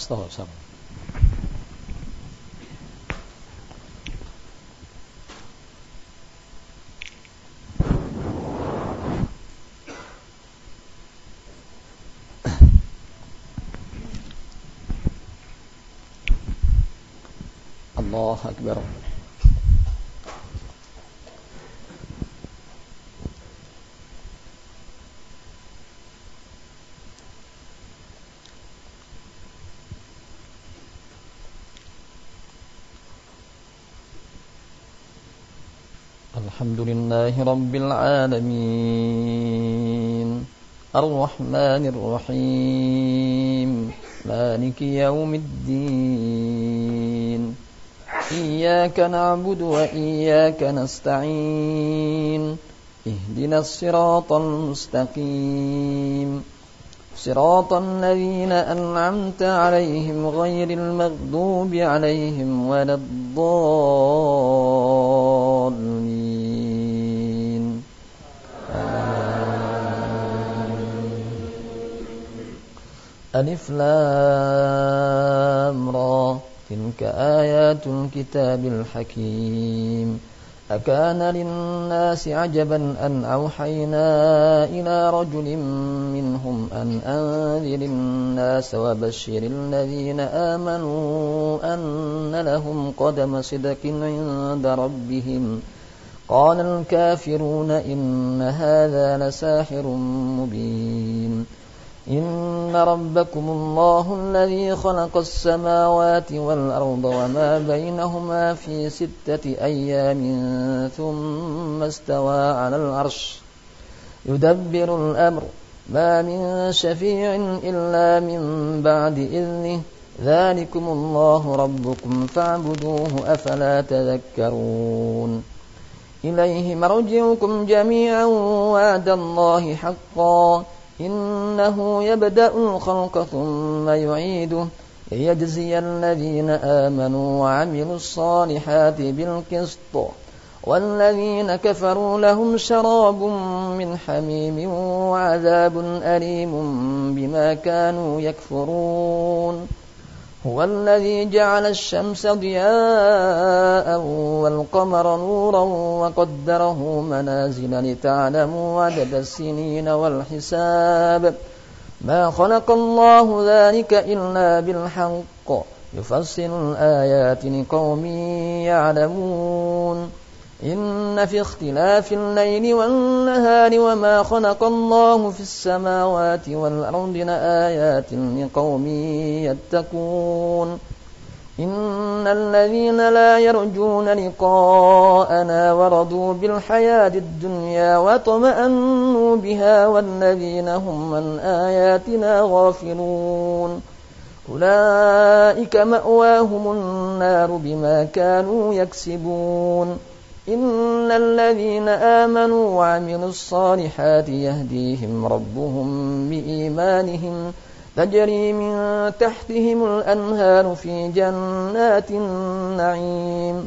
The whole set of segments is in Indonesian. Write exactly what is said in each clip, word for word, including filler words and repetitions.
استغفر. الله أكبر. الحمد لله رب العالمين الرحمن الرحيم مالك يوم الدين إياك نعبد وإياك نستعين اهدنا الصراط المستقيم صراط الذين أنعمت عليهم غير المغضوب عليهم ولا الضالين. ألف لام را تلك آيات الكتاب الحكيم أكان للناس عجبا أن أوحينا إلى رجل منهم أن أنذر الناس وبشر الذين آمنوا أن لهم قدم صدق عند ربهم قال الكافرون إن هذا لساحر مبين إن ربكم الله الذي خلق السماوات والأرض وما بينهما في ستة أيام ثم استوى على العرش يدبر الأمر ما من شفيع إلا من بعد إذنه ذلكم الله ربكم فاعبدوه أفلا تذكرون إليه مرجعكم جميعا وعد الله حقا إنه يبدأ الخلق ثم يعيده ليجزي الذين آمنوا وعملوا الصالحات بالقسط والذين كفروا لهم شراب من حميم وعذاب أليم بما كانوا يكفرون هو الذي جعل الشمس ضياء والقمر نورا وقدره منازل لتعلموا عدد السنين والحساب ما خلق الله ذلك إلا بالحق يفصل الآيات لقوم يعلمون إن في اختلاف الليل والنهار وما خلق الله في السماوات والأرض لآيات لقوم يتقون إن الذين لا يرجون لقاءنا ورضوا بالحياة الدنيا وطمأنوا بها والذين هم عن آياتنا غافلون أولئك مأواهم النار بما كانوا يكسبون إن الذين آمنوا وعملوا الصالحات يهديهم ربهم بإيمانهم تجري من تحتهم الأنهار في جنات النعيم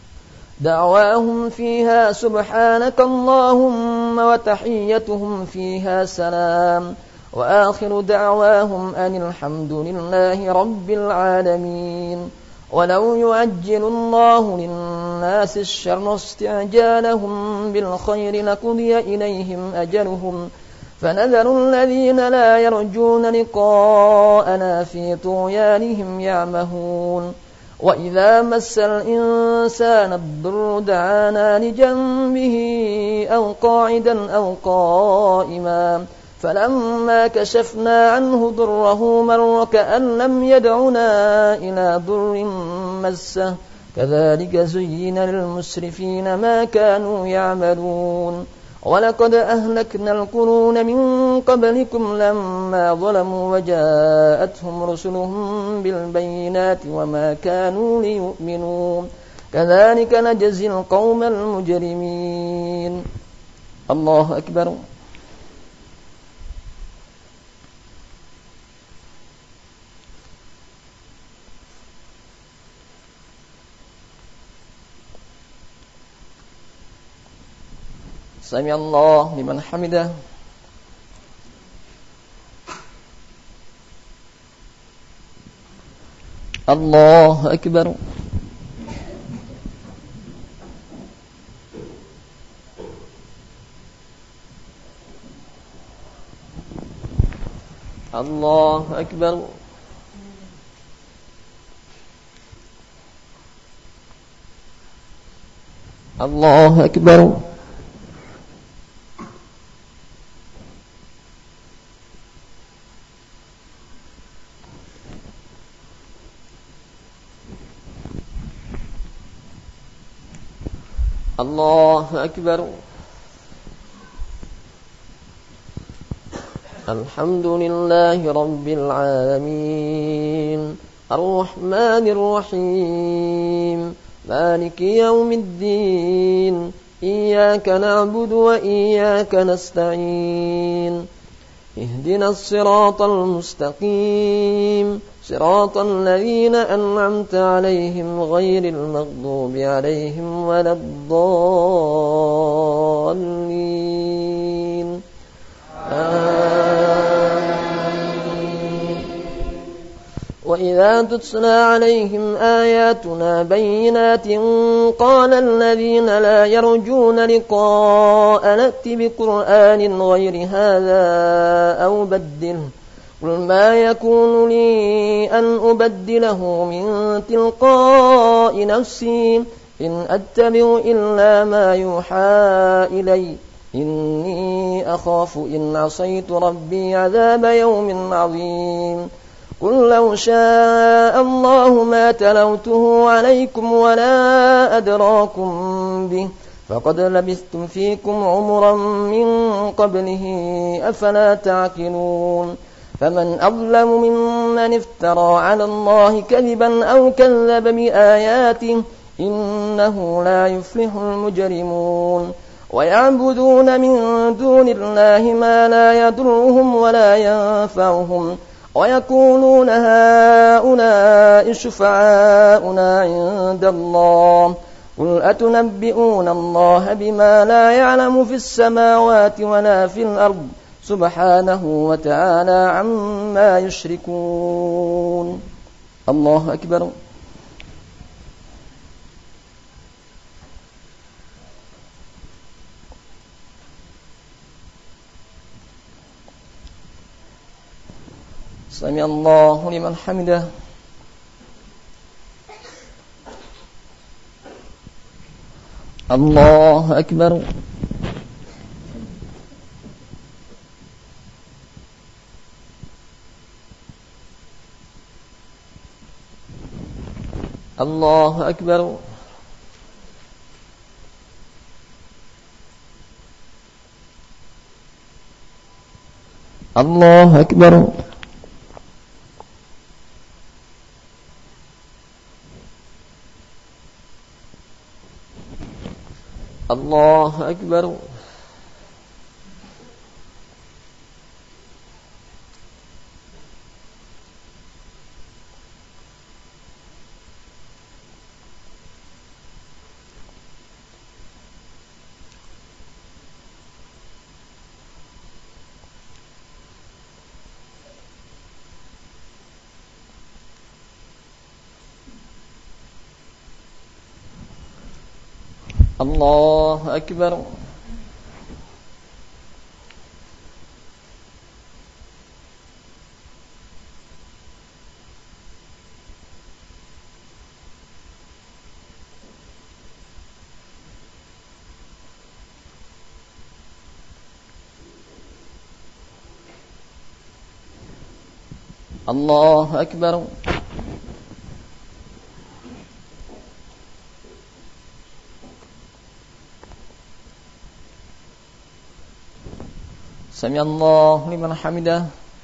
دعواهم فيها سبحانك اللهم وتحيتهم فيها سلام وآخر دعواهم أن الحمد لله رب العالمين ولو يعجل الله للناس الشر استعجالهم بالخير لقضي إليهم أجلهم فنذر الذين لا يرجون لقاءنا في طغيانهم يعمهون وإذا مس الإنسان الضر دعانا لجنبه أو قاعدا أو قائما فلما كشفنا عنه ضره مر كأن لم يدعنا إلى ضر مسه كذلك زين للمسرفين ما كانوا يعملون ولقد أهلكنا القرون من قبلكم لما ظلموا وجاءتهم رسلهم بالبينات وما كانوا ليؤمنوا كذلك نجزي القوم المجرمين. الله أكبر. سمع الله لمن حمده. الله أكبر. الله أكبر. الله أكبر. الله أكبر. الحمد لله رب العالمين الرحمن الرحيم مالك يوم الدين إياك نعبد وإياك نستعين اهدنا الصراط المستقيم صراط الذين أنعمت عليهم غير المغضوب عليهم ولا الضالين آمين. وإذا تتلى عليهم آياتنا بينات قال الذين لا يرجون لقاء نأت بقرآن غير هذا أو بدله قل ما يكون لي أن أبدله من تلقاء نفسي إن أتبع إلا ما يوحى إلي إني أخاف إن عصيت ربي عذاب يوم عظيم قل لو شاء الله ما تلوته عليكم ولا أدراكم به فقد لبثتم فيكم عمرا من قبله أفلا تعقلون فمن أظلم ممن افترى على الله كذبا أو كذب بآياته إنه لا يفلح المجرمون ويعبدون من دون الله ما لا يضرهم ولا ينفعهم ويقولون هؤلاء شفعاؤنا عند الله قل أتنبئون الله بما لا يعلم في السماوات ولا في الأرض سبحانه وتعالى عما يشركون. الله أكبر. سمع الله لمن حمده. الله أكبر. الله أكبر. الله أكبر. الله أكبر. الله أكبر. الله أكبر. سمع الله لمن حمده.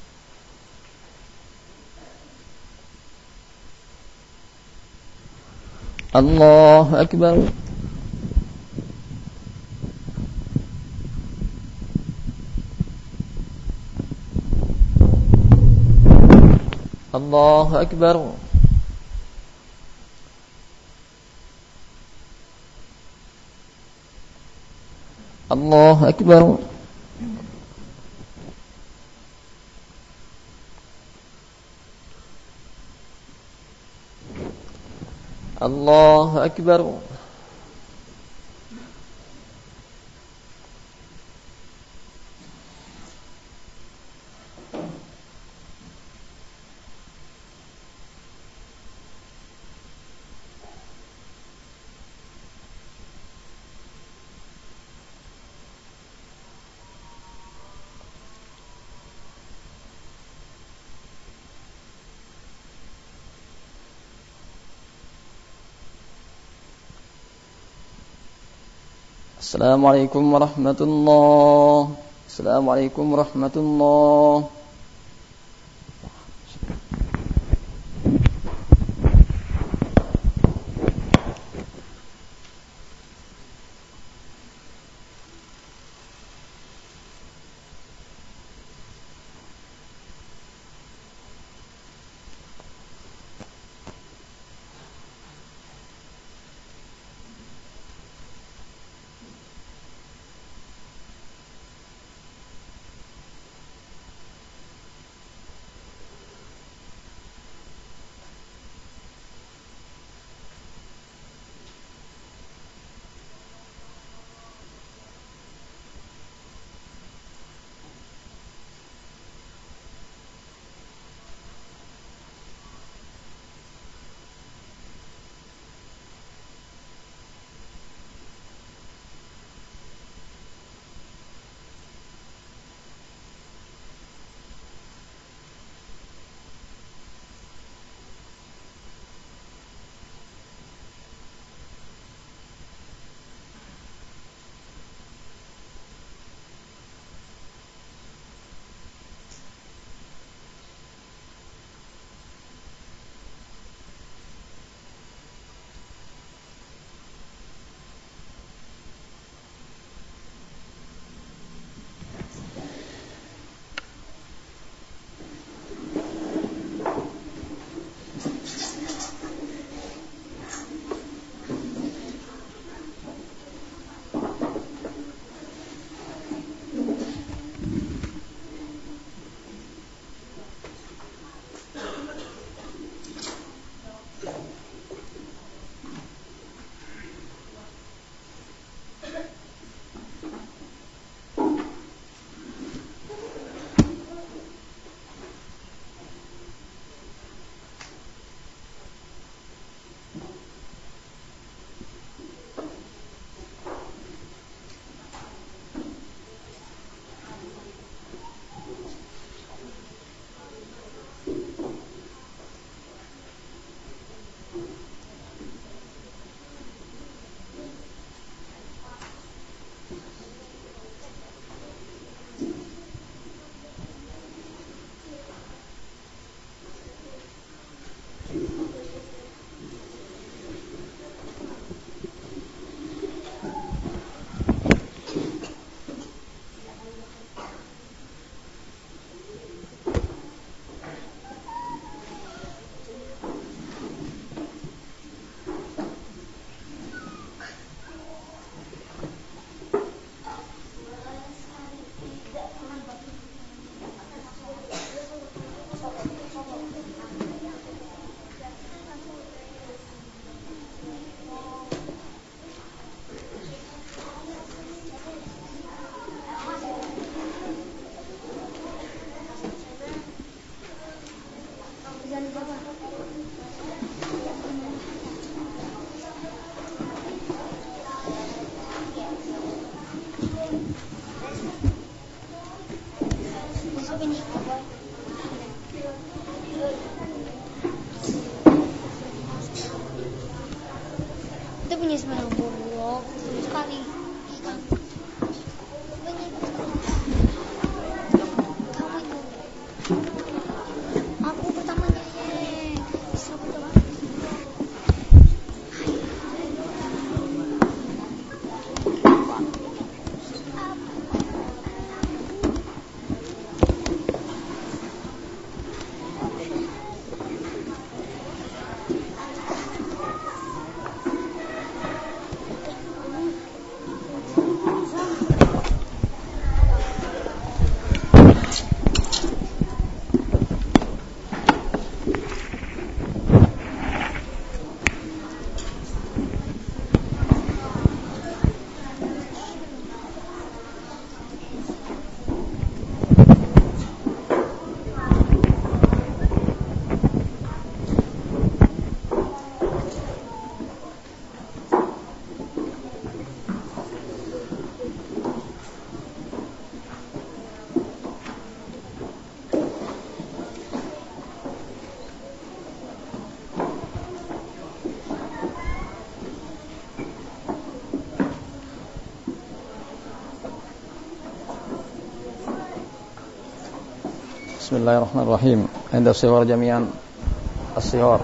الله أكبر. الله أكبر. الله أكبر. Allahu Akbar. Assalamualaikum warahmatullahi wabarakatuh. Assalamualaikum warahmatullahi wabarakatuh. Itu punya sembilan puluh sekali. Kamu itu. Aku pertamanya. Disuruh coba. Bismillahirrahmanirrahim. Anda siwar jami'an as-siwar.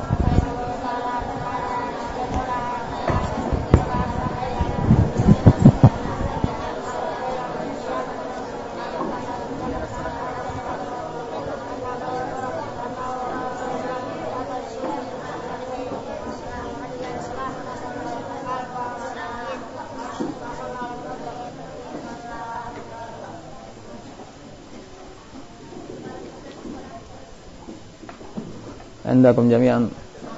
Andakum jami'an.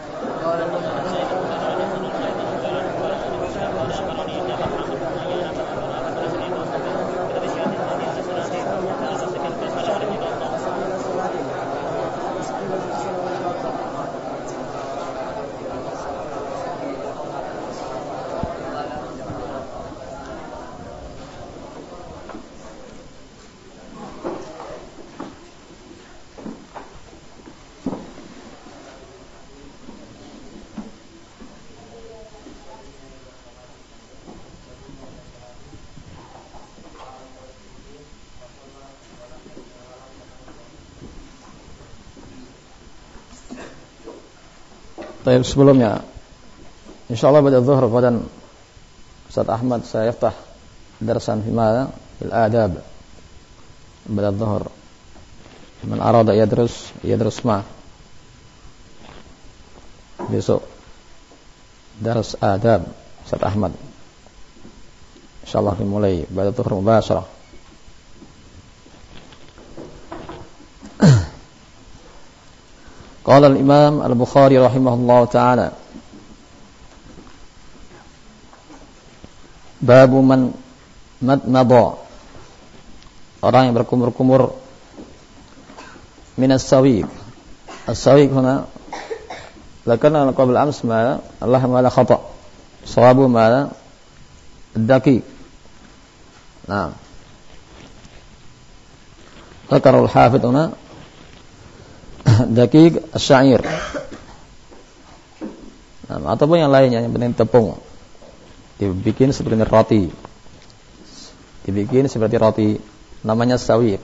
Baik, sebelumnya insyaallah pada zuhur qadan Ustaz Ahmad saya yaftah darsan fi ma fil adab pada zuhur. Man arada yadrus yadrus ma. Besok dars adab Ustaz Ahmad. Insyaallah dimulai pada zuhur mubasyarah. Qala al-Imam Al-Bukhari rahimahullah ta'ala Babu man madmada, orang yang berkumur-kumur minas sawiq. As-sawiq huna zakarna qabla ams ma Allah ma la khata sawabu ma ad-daqiq. Nah, zakar al-hafidh huna daqiq asy-sya'ir. Nah, ataupun yang lainnya, yang penting tepung dibikin seperti roti, dibikin seperti roti, namanya sawiq.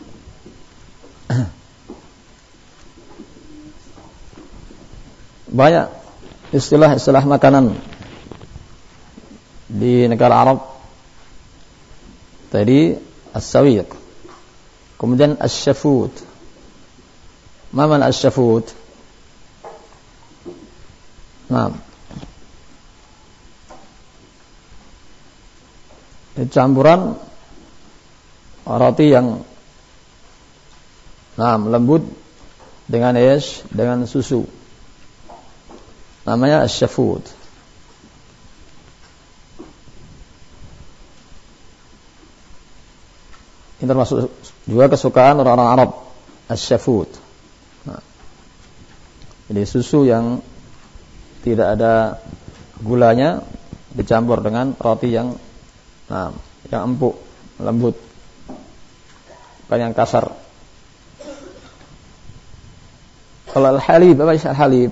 Banyak istilah-istilah makanan di negara Arab. Tadi as-sawiq, kemudian asy-syafut. Ma mana asy-syafut? Nah, campuran roti yang nah, lembut dengan es, dengan susu. Namanya asy-syafut. Ini termasuk juga kesukaan orang-orang Arab, asy-syafut. Nah, jadi susu yang tidak ada gulanya dicampur dengan roti yang nah, yang empuk, lembut, bukan yang kasar. Kalau al-halib, apa istilah halib?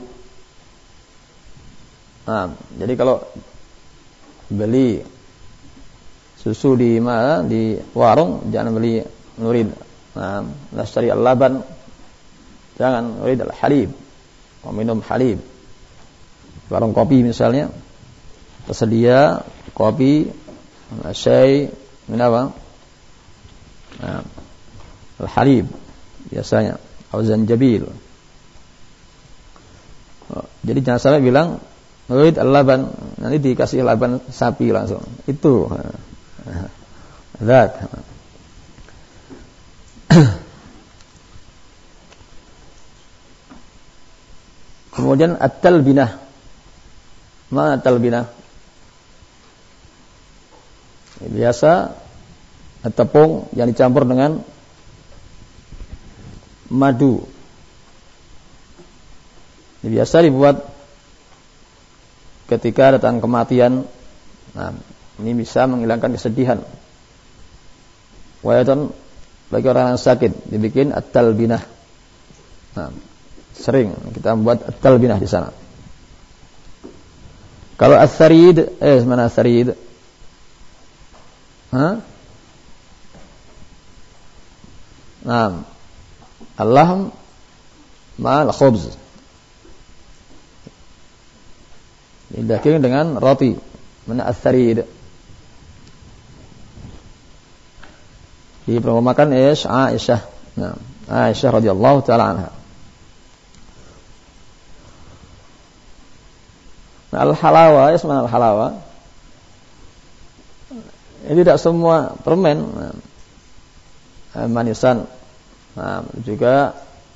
Nah, jadi kalau beli susu di mana di warung jangan beli nurid. Nah, nashtari al-laban. Jangan urid al-halib, mau minum halib. Warung kopi misalnya tersedia kopi, syai, minum nah, al-halib biasanya, atau zanjabil. Jadi jangan salah bilang urid al-laban, nanti dikasih laban sapi langsung. Itu. Zat. Kemudian at-talbinah. Mana talbinah? Biasa tepung yang dicampur dengan madu. Ini biasa dibuat ketika datang kematian. Nah, ini bisa menghilangkan kesedihan. Walaupun bagi orang yang sakit dibikin at-talbinah. Nah, sering kita membuat at-talbinah di sana. Kalau as-sarid, eh mana as-sarid? Hah? Nah, al-lahm ma'al khubz. Daging dengan roti, mana as-sarid. Diperumpamakan ish Aisyah. Nah, Aisyah radhiyallahu taala anha. Nah, al-halawa, isma al-halawa. Ini tidak semua permen. Nah, manisan. Nah, juga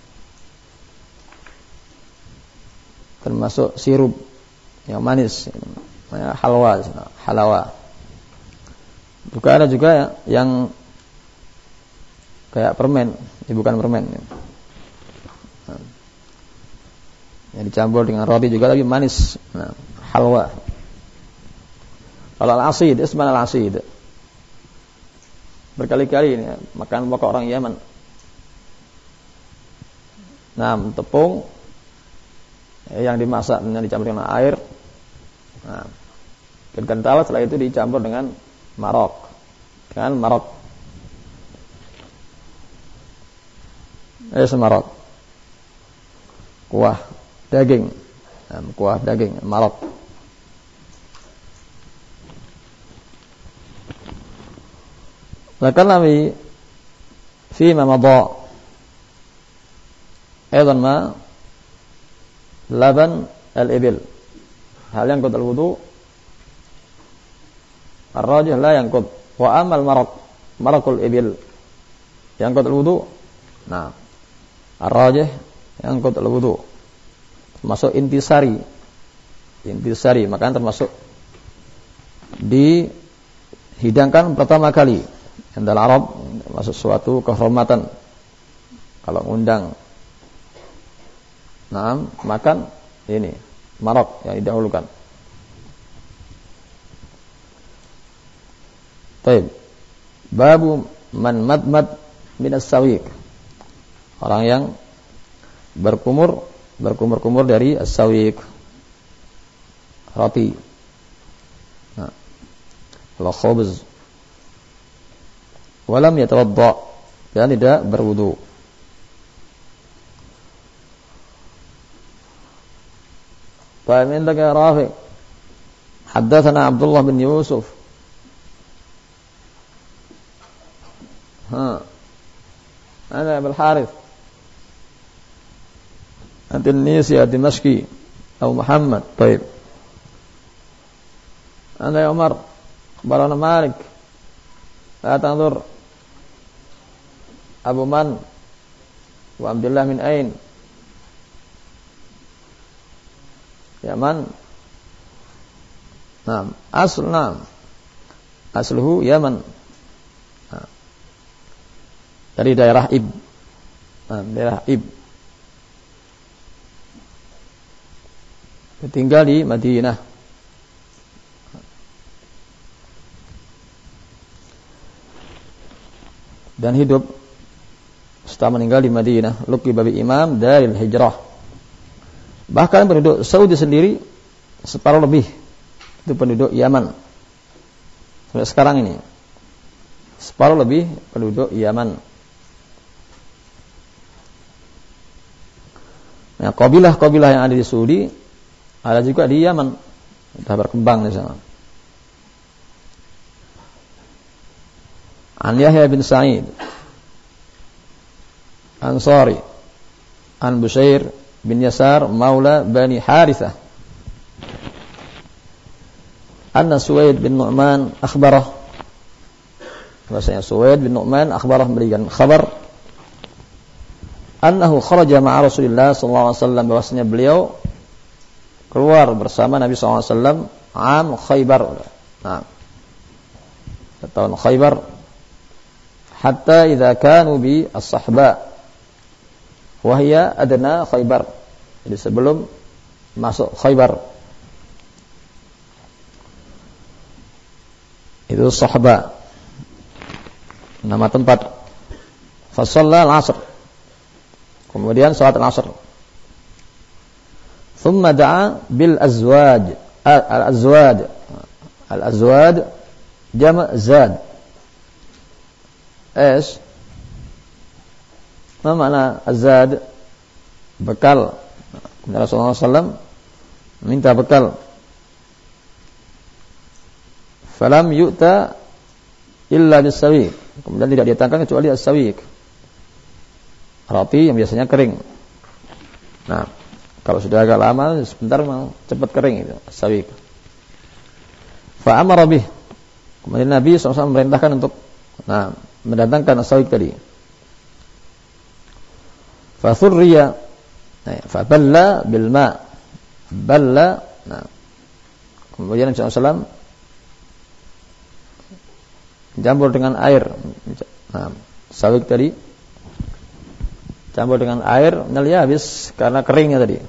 termasuk sirup yang manis, nah, halwa, halawa. Juga ada juga ya, yang kayak permen, ini bukan permen. Nah, yang dicampur dengan roti juga tapi manis. Nah, halwa. Kalau al-asid, isman al-asid. Berkali-kali ini ya, makan pokok orang Yaman. Nah, tepung yang dimasak dengan dicampur dengan air. Nah, kental, setelah itu dicampur dengan marok. Dengan marok. Eh, semarok. Kuah daging. Nah, kuah daging, marok. Lakan Nabi fi ma madha aidan ma laban al-ibil. Hal yang qad al-wudu ar-rajih la yanqud wa amal maraq maraqul ibil yang qad al-wudu. Nah, ar-rajih yang qad al-wudu. Termasuk intisari. Intisari, maka termasuk dihidangkan pertama kali. Yang dalam Arab termasuk suatu kehormatan. Kalau ngundang nah, makan ini marok yang didahulukan. Baik. Babu man madmad min as-sawiq. Orang yang berkumur berkumur-kumur dari as-sawiq. Roti. Nah. Kalau khubz. Walam yatawadda, dan tidak berwudu. Baik, indaka ya Rafi. Haddatsana Abdullah bin Yusuf. Ha. Ana Abul Harith. At-Tinisi ad-Dimashqi atau Muhammad. Baik. Ana ya Umar. Akhbarana Malik. La tanzur Abu Man wa Abdullah min ain? Yaman. Naam, asl naam. Asluhu Yaman. Nah. Dari daerah Ib. Nah, daerah Ib. Tinggal di Madinah. Dan hidup setelah meninggal di Madinah, luqi babi imam daril hijrah. Bahkan penduduk Saudi sendiri separuh lebih itu penduduk Yaman. Sampai sekarang ini separuh lebih penduduk Yaman. Nah, kabilah-kabilah yang ada di Saudi ada juga di Yaman. Sudah berkembang di sana. An Yahya bin Sa'id Ansari An Bushair bin Yasar Maula Bani Harithah Anna Suwaid bin Nu'man akhbarah, bahasanya Suwaid bin Nu'man akhbarah memberikan khabar annahu kharaja ma'a Rasulillah sallallahu alaihi wasallam, bahwasanya beliau keluar bersama Nabi sallallahu alaihi wasallam am Khaybar. Nah, tahun Khaybar, hatta idza kanu bi as-sahba wa hiya adna Khaybar. Jadi sebelum masuk Khaybar itu Sahba, nama tempat. Fa shalla al-'asr, kemudian salat al-'asr. Thumma da'a bil azwaj, al-azwad, al-azwad jama' zad. Es Apa makna azad? Bekal. Rasulullah sallallahu alaihi wasallam minta bekal. Falam yu'ta illa bis-sawiq. Kemudian tidak didatangkan kecuali as-sawiq. Roti yang biasanya kering. Nah, kalau sudah agak lama sebentar mau cepat kering itu as-sawiq. Fa amara bih. Kemudian Nabi shallallahu alaihi wasallam memerintahkan untuk nah, mendatangkan as-sawiq tadi. Fa thurriya, fa balla bil ma. Balla. Nah. Kemudian Nabi shallallahu alaihi wasallam campur dengan air. Nah, sawiq tadi campur dengan air, nalnya habis karena keringnya tadi.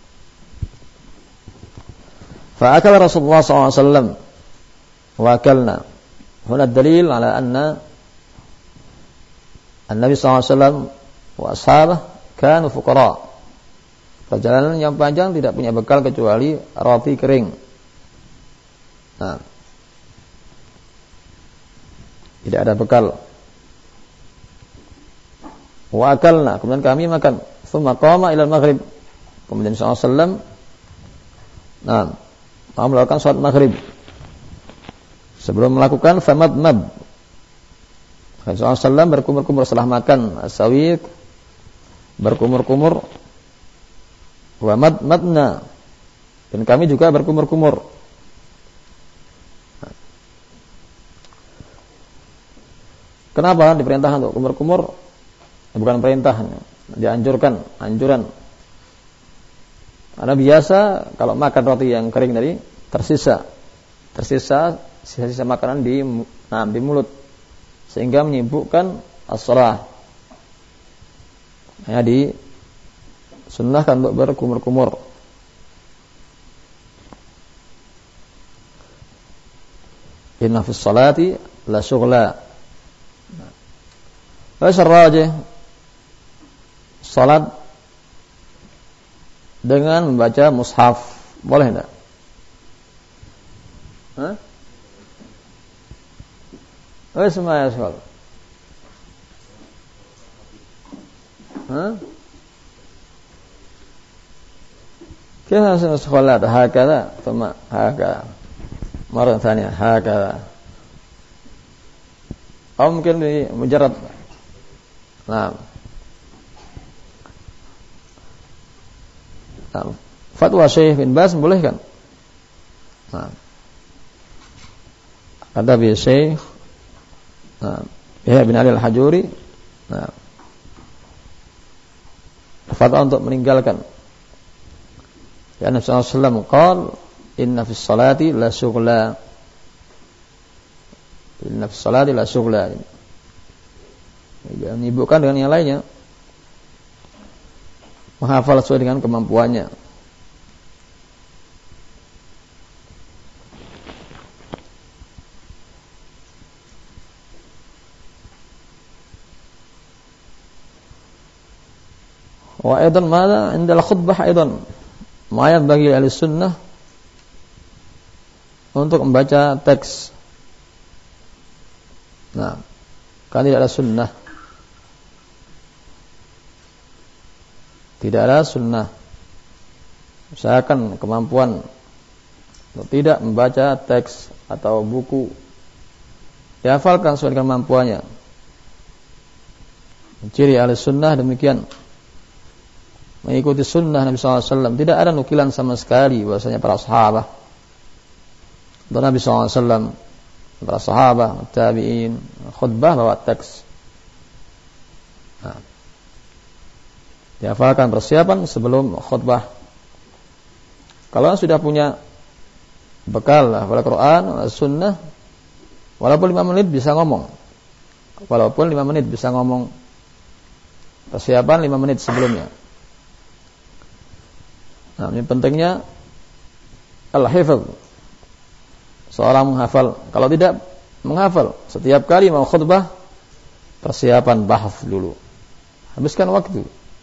Fa akala Rasulullah sallallahu alaihi wasallam wa akalna. Huna dalil ala anna An-Nabi sallallahu alaihi wasallam wa ashabahu kanu fuqara. Perjalanan yang panjang tidak punya bekal kecuali roti kering. Nah, tidak ada bekal. Wa akalna, kemudian kami makan. Tsumma qama ila al-maghrib. Kemudian sallallahu alaihi wasallam nah, mau melakukan salat maghrib. Sebelum melakukan famadmad. Sallallahu alaihi wasallam berkumur-kumur setelah makan as-sawiq, berkumur-kumur. Wa madmadna, dan kami juga berkumur-kumur. Kenapa diperintahkan untuk kumur-kumur? Bukan perintah, dianjurkan, anjuran. Karena biasa kalau makan roti yang kering tadi tersisa, tersisa sisa-sisa makanan di, nah, di mulut, sehingga menyibukkan as-shalah. Ya, disunnahkan untuk berkumur-kumur. Inna fis salati la syughla. Wasarrajih, salat dengan membaca mushaf boleh enggak? Hah? Oh, semuanya soal. Hah? كيف نصنع الصلاة هكذا ثم هكذا مرة ثانية هكذا أو ممكن مجرد nah, nah, fatwa Syekh bin Baz boleh kan? Nah, kata bi Syekh nah, Yahya bin Ali Al-Hajuri nah, fatwa untuk meninggalkan. Ya Nabi sallallahu alaihi wasallam qala inna fis salati la syughla. Inna fis salati la syughla. Jangan menyibukkan dengan yang lainnya. Menghafal sesuai dengan kemampuannya. Wa aidan madza 'inda al-khutbah aidan ma bagi ahli sunnah untuk membaca teks. Nah, kan tidak ada sunnah. Tidak ada sunnah. Usahakan kemampuan untuk tidak membaca teks atau buku. Dihafalkan sesuai dengan kemampuannya. Ciri ahli sunnah demikian. Mengikuti sunnah Nabi sallallahu alaihi wasallam. Tidak ada nukilan sama sekali bahwasanya para sahabat dan Nabi sallallahu alaihi wasallam, para sahabat, tabi'in, khutbah bawa teks. Nah, dihafalkan persiapan sebelum khutbah. Kalau sudah punya bekal hafal Quran, sunnah, walaupun lima menit bisa ngomong. Walaupun lima menit bisa ngomong. Persiapan lima menit sebelumnya. Nah, ini pentingnya al-hifz. Seorang menghafal. Kalau tidak menghafal, setiap kali mau khutbah, persiapan bahas dulu. Habiskan waktu.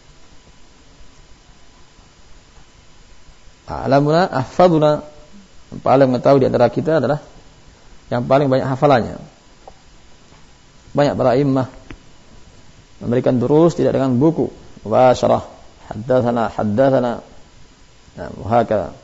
Alamuna ahfaduna, yang paling mengetahui di antara kita adalah yang paling banyak hafalannya. Banyak para immah memberikan durus tidak dengan buku, mubasyarah, haddatsana haddatsana, nah, wahakala.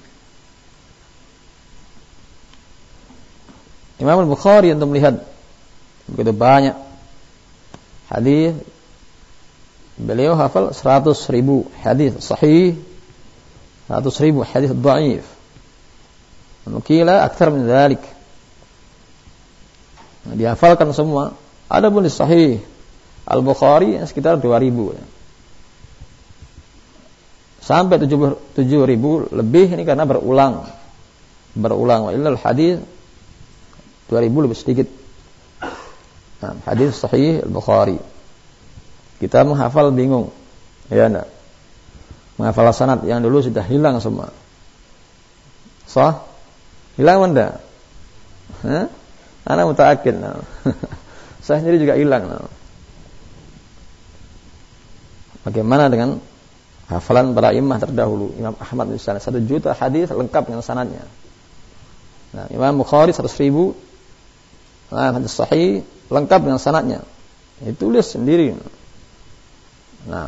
Imam Al-Bukhari untuk melihat begitu banyak hadis, beliau hafal seratus ribu hadis sahih, seratus ribu hadis dhaif. Mukila akthar min dzalik. Nah, dihafalkan semua. Adapun di sahih Al-Bukhari sekitar dua ribu. Sampai tujuh ribu lebih ini karena berulang. Berulang. Wa illal hadis dua ribu lebih sedikit. Nah, hadis sahih Al-Bukhari. Kita menghafal bingung. Ya enggak? Menghafal sanad yang dulu sudah hilang semua. Sah? Hilang enggak? Hah? Ana mutaakkid. Nah. Saya sendiri juga hilang. Nah. Bagaimana dengan hafalan para imam terdahulu? Imam Ahmad misalnya satu juta hadis lengkap dengan sanadnya. Nah, Imam Bukhari seratus ribu nah, hadis sahih lengkap dengan sanadnya. Ditulis sendiri. Nah,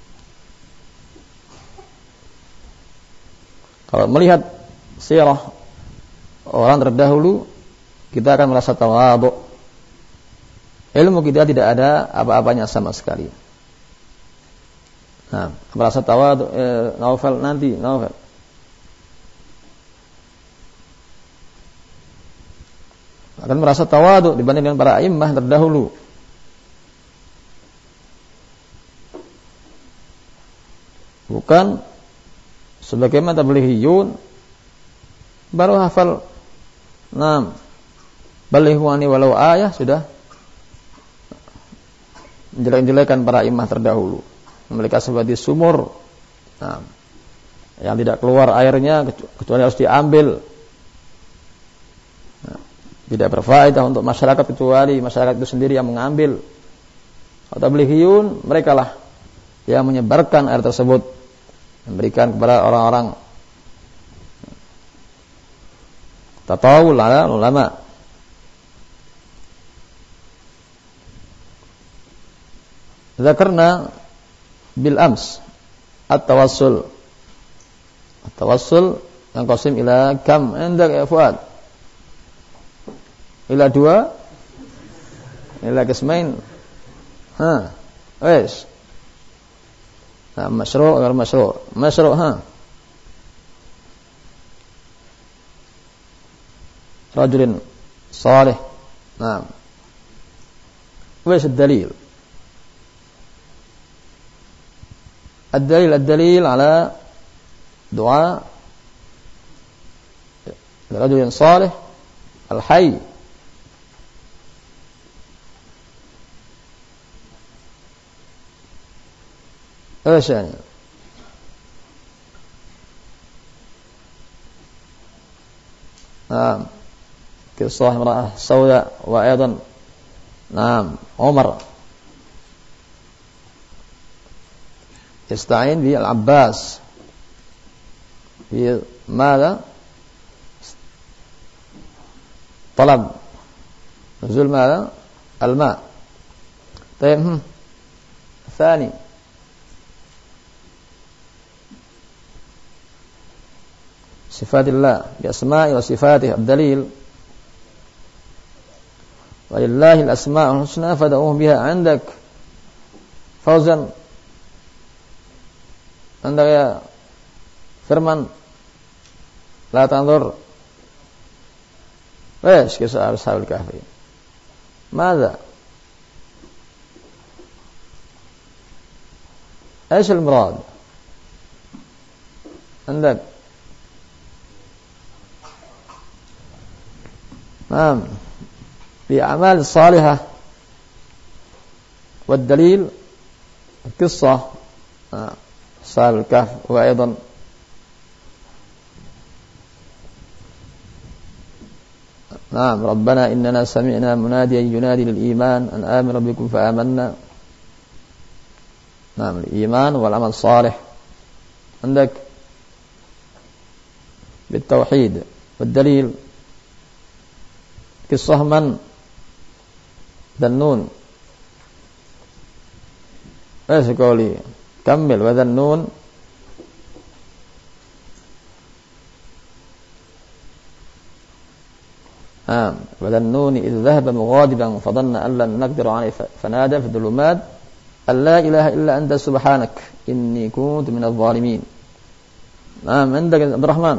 kalau melihat sirah orang terdahulu, kita akan merasa tawadhu. Ilmu kita tidak ada apa-apanya sama sekali. Nah, merasa tawadhu eh, Naufal nanti, Naufal. Akan merasa tawadhu dibanding dengan para a'immah terdahulu. Bukan sebagaimana tablighiyyun baru hafal enam balighwani walau ayah sudah menjelek-jelekan para imam terdahulu. Mereka seperti sumur nah, yang tidak keluar airnya kecuali harus diambil. Nah, tidak berfaedah untuk masyarakat kecuali masyarakat itu sendiri yang mengambil. Tablighiyyun mereka lah yang menyebarkan air tersebut, memberikan kepada orang-orang. Tatawul ala ulama. Zakarna bil ams at-tawassul. At-tawassul yang qasim ila kam indak ya Fuad? Ila dua? Ila qismain. Ha. Wes. Nah, masyru' atau masyru'? Masyru' ha. Rajulin salih. Nah. Wes ad-dalil? الدليل الدليل على دعاء رجل صالح الحي ايش يعني نعم قصة امرأة سوداء وأيضا نعم عمر يستعين بالعباس في ماذا؟ طلب نزول ماذا؟ الماء. طيب الثاني صفات الله بأسماء وصفاته. الدليل ولله الأسماء الحسنى فادعوه بها. عندك فوزا عندك يا فرمان لا تنظر ايش كسؤال أصحاب الكهف ماذا ايش المراد عندك؟ نعم بأعمال الصالحة. والدليل القصة أصحاب الكهف. وأيضا نعم ربنا إننا سمعنا مناديا ينادي للإيمان أن آمنوا بكم فآمنا. نعم الإيمان والعمل الصالح. عندك بالتوحيد. والدليل قصة من ذنون Eh sekali. Kamil wa dhannun. Ah, wa dhannun idh dhahaba mughadiban fa dhanna an lan naqdiru alayhi fanada fi dhulumat alla ilaha illa anta subhanak inni kuntu minadh dhalimin. Nah, عندك عبد الرحمن.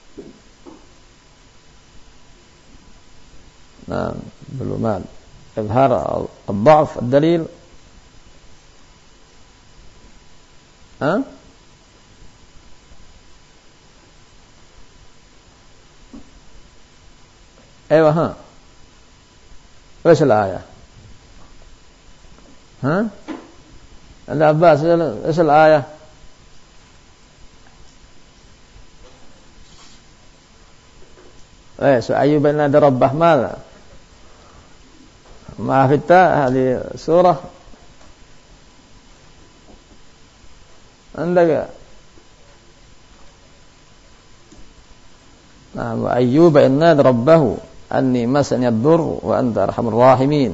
نعم ظلمات إظهار الضعف الدليل. ها أيوة ها إيش الآية؟ ها العباس إيش الآية؟ إيش أيوب إن نادى ربه ماذا؟ ما في التاء هذه سورة عندك. نعم وأيوب إن نادى ربه أني مسني الضر وأنت أرحم الراحمين.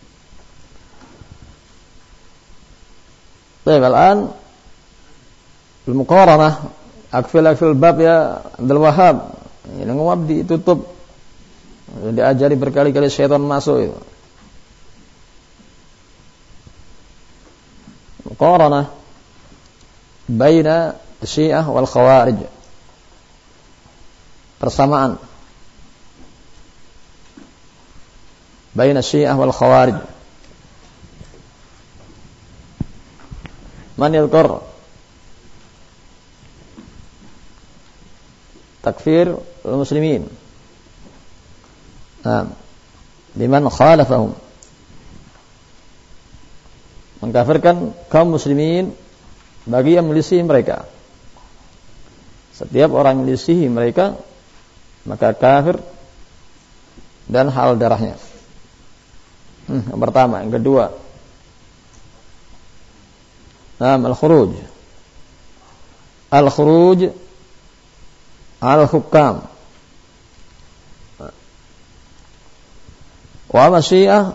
طيب الآن المقارنة أكفل أكفل الباب يا عبد الوهاب. Ini ngomong ditutup, diajari berkali-kali syaitan masuk itu. Muqaranah baina Syiah wal Khawarij. Persamaan baina Syiah wal Khawarij. Man yadhkur takfir al-muslimin nah, liman khalafahum, mengkafirkan kaum muslimin bagi yang menyelisihi mereka. Setiap orang menyelisihi mereka maka kafir dan halal darahnya. hmm, Yang pertama. Yang kedua, nah, al-khuruj Al-khuruj al-hukam wa masyiah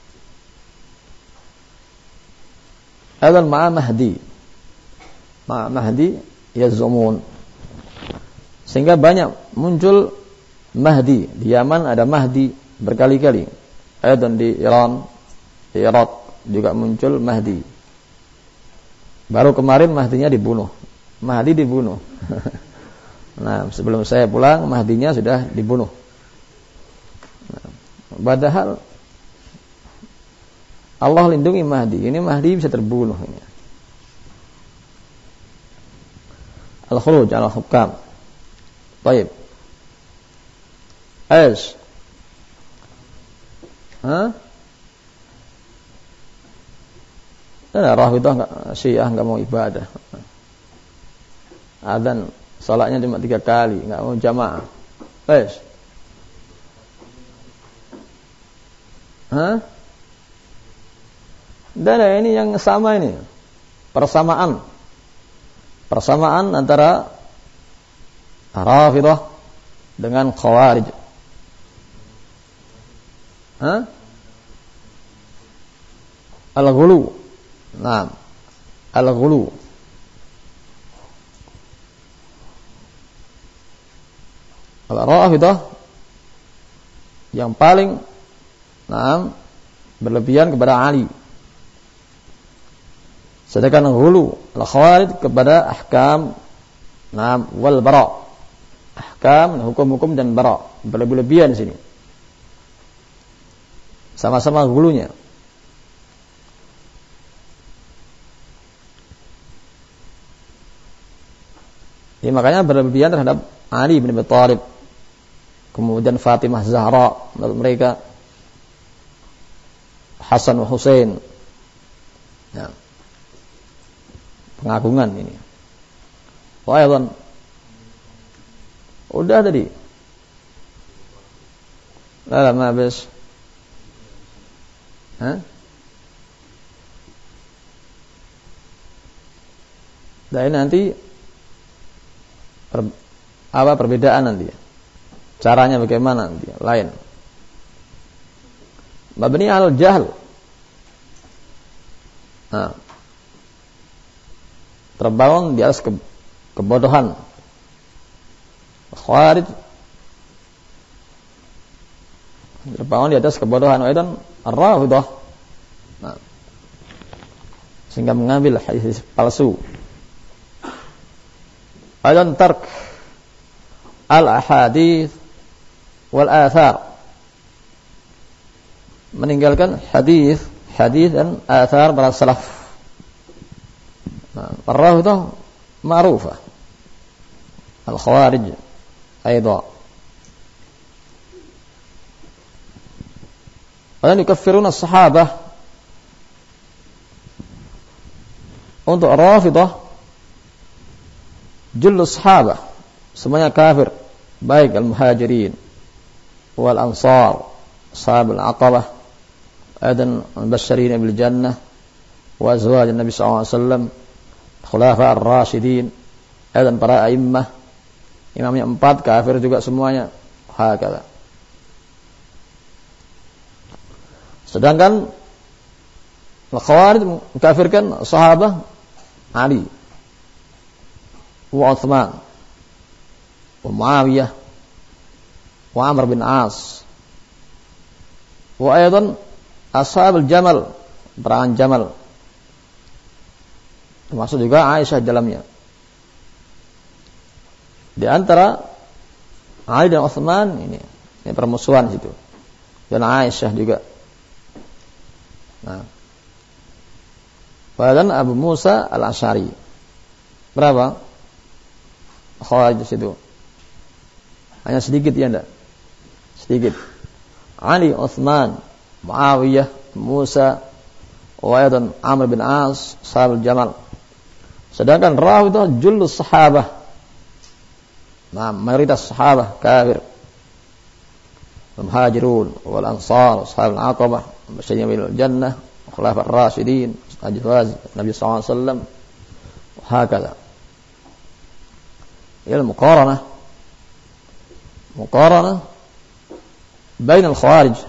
adalah ma'a mahdi ma'a mahdi yazumun, sehingga banyak muncul mahdi. Di Yaman ada mahdi berkali-kali, dan di Iran, di Irak juga muncul mahdi. Baru kemarin mahdinya dibunuh. Mahdi dibunuh. Nah, sebelum saya pulang mahdinya sudah dibunuh. Nah, padahal Allah lindungi mahdi. Ini mahdi bisa terbunuh ini. Al-khuruj al-hukam. Baik. Aish. Hah? Nah, Rafidah enggak, Syiah enggak mau ibadah. Adzan salatnya cuma tiga kali, enggak mau jamaah. Wes. Hah? Dan ini yang sama ini. Persamaan. Persamaan antara Rafidah dengan Khawarij. Hah? Al-ghulu. Naam. Al-ghulu. Al-Rafidah yang paling naam berlebihan kepada Ali. Sedangkan ghulu al-Khawarij kepada ahkam naam wal bara. Ahkam, hukum-hukum dan bara. Berlebih-lebihan di sini. Sama-sama ghulunya. Ini makanya berlebihan terhadap Ali bin Abi Thalib. Kemudian Fatimah Zahra, menurut mereka Hasan wa Husain. Ya. Pengagungan ini. Wah, ya, udah tadi. Lama habis. Hah? Dan nanti per, apa perbedaan nanti? Caranya bagaimana nanti? Lain. Mabni al-jahl. Nah, terbangun di atas ke- kebodohan. Khawarij terbangun di atas kebodohan. Waidan Ar-Rafidah, nah, sehingga mengambil hadis palsu. Waidan tark al-ahadits wal athar, meninggalkan hadis hadis dan athar para salaf. Nah, Ar-Rafidah ma'rufah. Al-Khawarij أيضا. Dan yukaffirun as-sahabah. Untuk Rafidah, jullu sahabah, semuanya kafir, baik al-muhajirin wal ansar, ashabul aqabah, dan al-basyirin bil jannah wa azwaj Nabi sallallahu alaihi wasallam, khulafa ar-rasyidin, dan para a'immah, imamnya empat, kafir juga semuanya. Hakala. Sedangkan Al-Khawarij mengkafirkan sahabat Ali wa Uthman wa Muawiyah wa Amr bin As wa aydan ashab al-Jamal, perangan Jamal, termasuk juga Aisyah dalamnya. Di antara Ali dan Uthman ini, ini permusuhan situ, dan Aisyah juga. Nah, dan Abu Musa al-Asy'ari, berapa Khawarij situ? Hanya sedikit ya, enggak? Sedikit. Ali, Uthman, Muawiyah, Musa, wa dan Amr bin As, sahabat Jamal. Sedangkan Rafidah jullus sahabah. Nah, mayoritas sahabah kafir. Al-Muhajirun wal Ansar, ashabul Aqabah, basyirin bil jannah, khulafa ar-rasyidin, ajwaz Nabi sallallahu alaihi wasallam, hakala. Ya, al-muqaranah. Muqaranah bain al-Khawarij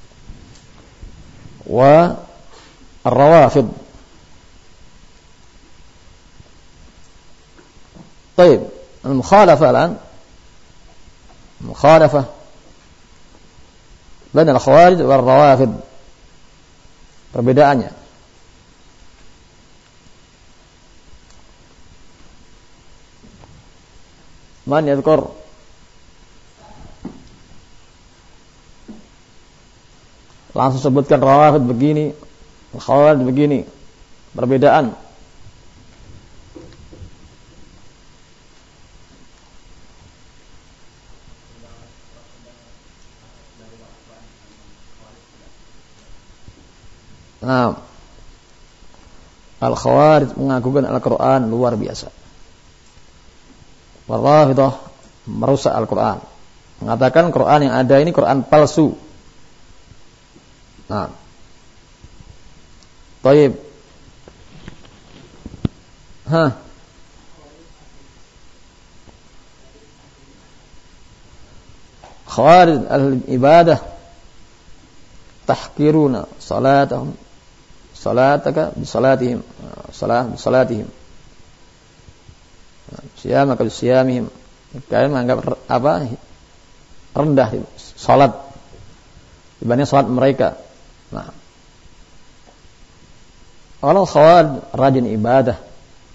wa ar-Rawafid. طيب المخالفة الآن مخالفة بين الخوارج والروافض, perbedaannya. Man yadhkur? Langsung sebutkan rawafid begini, khawarij begini, perbedaan. Nah, Al-Khawarij mengagukan Al-Quran luar biasa. Rafidah merusak Al-Quran, mengatakan Quran yang ada ini Quran palsu. Nah, Taib, hah, Khawarij al-ibadah, tahkiruna salatahum salataka bisalatihim, salat bisalatihim, siyamaka bisiyamihim. Kalian menganggap apa? Rendah salat dibanding salat mereka. Nah, kalau Khawarij rajin ibadah,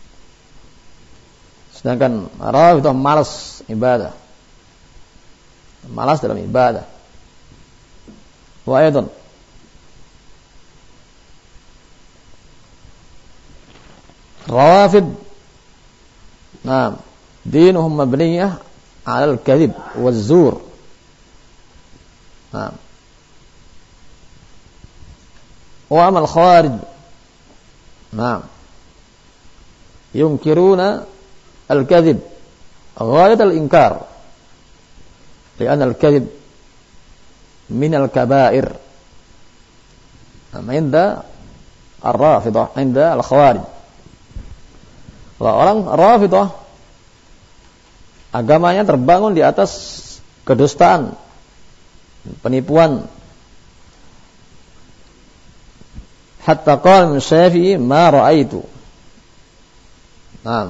sedangkan Rafidah malas ibadah, malas dalam ibadah. Wa aydan Rawafid, nah, dinuhum mabniyah 'ala al-kadhib waz-zur. Nah, wa amal Khawarij, nah, yunkiruna al-kadhib ghayat al-inkar, li'anna al-kadhib min al-kaba'ir. Nah, inda ar-Rafidah, inda al-Khawarij. Kalau orang Rafidah agamanya terbangun di atas kedustaan, penipuan. Hatta qala Syafi'i ma ra'aitu. Nah,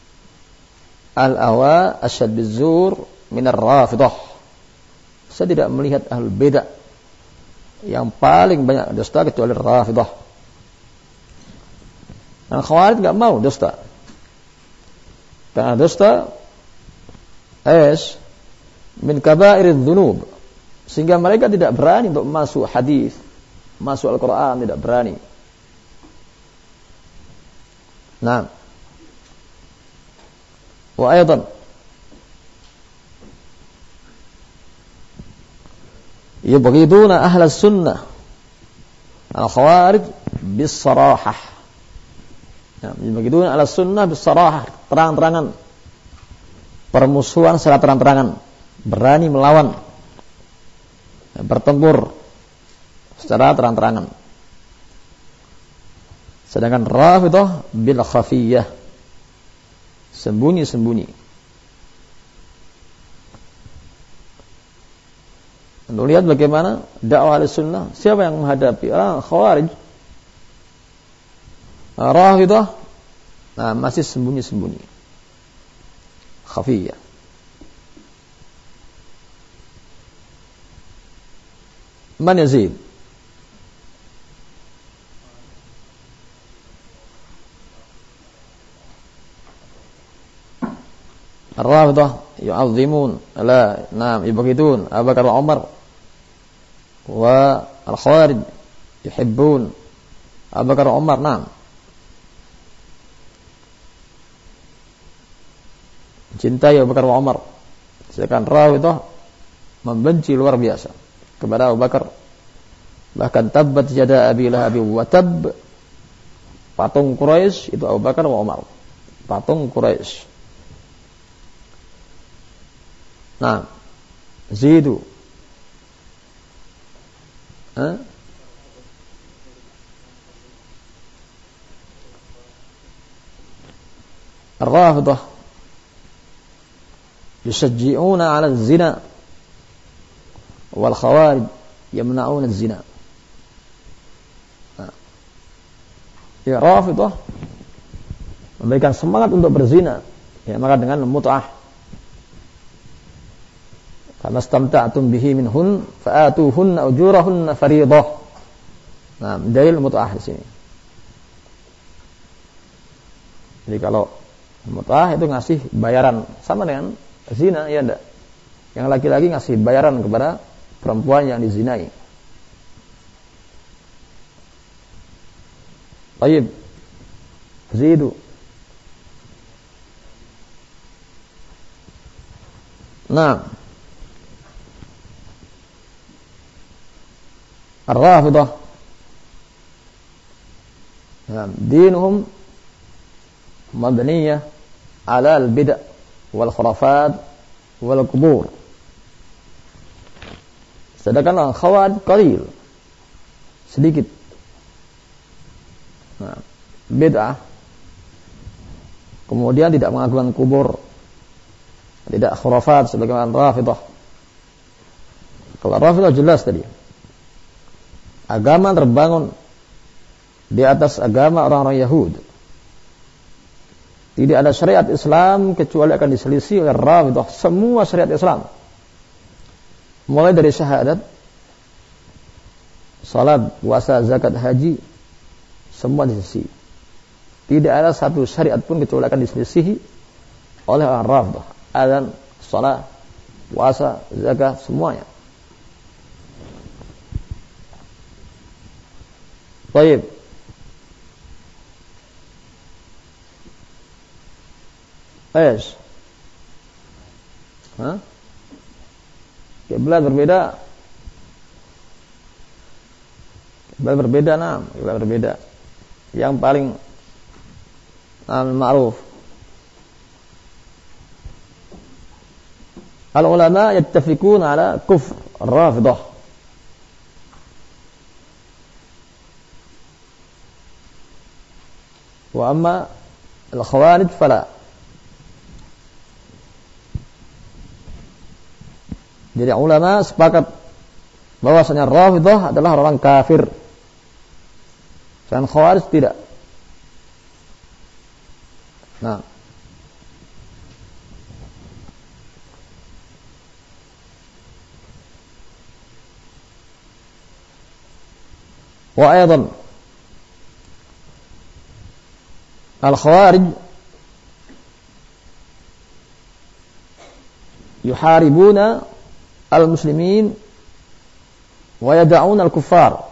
al-awa asyad bizur minar rafidah. Saya tidak melihat ahlul bidah yang paling banyak dusta kecuali rafidah. Nah, Khawarij enggak mau dusta. Karena dusta es min kabairidz dzunub, sehingga mereka tidak berani untuk masuk hadis, masuk Al-Qur'an, tidak berani. Nah, wa aidan yubghiduna ahlas sunnah al-khawarij bis-sarahah. Nah, yubghiduna ahlas sunnah bis-sarahah, terang-terangan, permusuhan secara terang-terangan, berani melawan, bertempur secara terang-terangan. Sedangkan Rafidah bil khafiyah, sembunyi-sembunyi. Anda lihat bagaimana dakwah Ahlussunnah, siapa yang menghadapi ah, Khawarij, Rafidah, nah, masih sembunyi-sembunyi, khafiyah. Man yazid? Ar-Rafidah yu'azzimun la na'am yubghidun Abu Bakar wa Umar, wa al-Khawarij yuhibbun Abu Bakar wa Umar. Na'am, cintai Abu Bakar wa Umar. Sedangkan Rafidah membenci luar biasa kepada Abu Bakar. Bahkan tabbat yada Abi Lahab wa tab, patung Quraisy itu Abu Bakar wa Umar, patung Quraisy. Nah, zidu. Ha? Ar-Rafidah yusajji'una 'ala az-zina wal khawarij yamna'una az-zina. Nah, ya, Rafidah memberikan semangat untuk berzina, ya, maka dengan mut'ah. Famastamta'tum bihi minhun fa'atuhunna ujurahunna fariidah. Nah, dalil mut'ah di sini. Jadi kalau mut'ah itu ngasih bayaran, sama dengan zina, ya enggak? Yang laki-laki ngasih bayaran kepada perempuan yang dizinai. Baik. Zidu. Nah, Ar-Rafidah, ya, dinuhum mabniyah ala al-bid'ah wal khurafat wal qubur. Sedangkan Khawarij qalil, sedikit. Nah, bid'ah, kemudian tidak mengagungkan kubur, tidak khurafat sebagaimana Rafidah. Kalau Rafidah jelas tadi, agama terbangun di atas agama orang-orang Yahudi. Tidak ada syariat Islam kecuali akan diselisih oleh Rafidah. Semua syariat Islam, mulai dari syahadat, salat, puasa, zakat, haji, semua diselisih. Tidak ada satu syariat pun kecuali akan diselisihi oleh orang Rafidah. Adzan, salat, puasa, zakat, semuanya. Baik. Ayas. Hah? Kiblat berbeda. Kiblat berbeda, nah, kiblat berbeda. Yang paling al-ma'ruf, al-ulama yattafiqun ala kufr Rafidah. Wa amma al-Khawarij fala. Jadi ulama sepakat bahwasanya Rafidah adalah orang kafir, dan Khawarij tidak. Nah, wa aidan al-khawarij yuharibuna al-muslimin wa yad'una al-kuffar.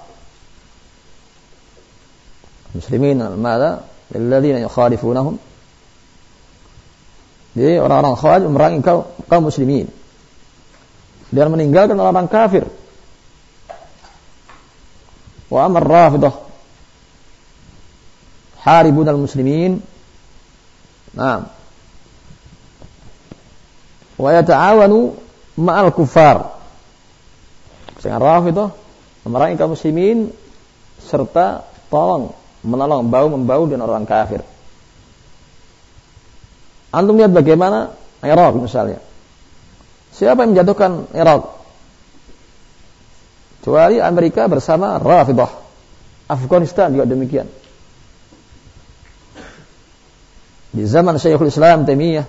Muslimin al-mada alladziina yukhalifunahum. Jadi orang-orang khawarij memerangi kaum, kaum muslimin dan meninggalkan orang kafir. Wa amar rafidah haribun al-muslimin. Naam. Wa yata'awanu ma'al kuffar. Dengan rafidah memerangi kaum muslimin serta tolong menolong bau membau dan orang kafir. Antum lihat bagaimana Irak misalnya. Siapa yang menjatuhkan Irak? Kecuali Amerika bersama Rafidah. Afghanistan juga demikian. Di zaman Syekhul Islam Taimiyah,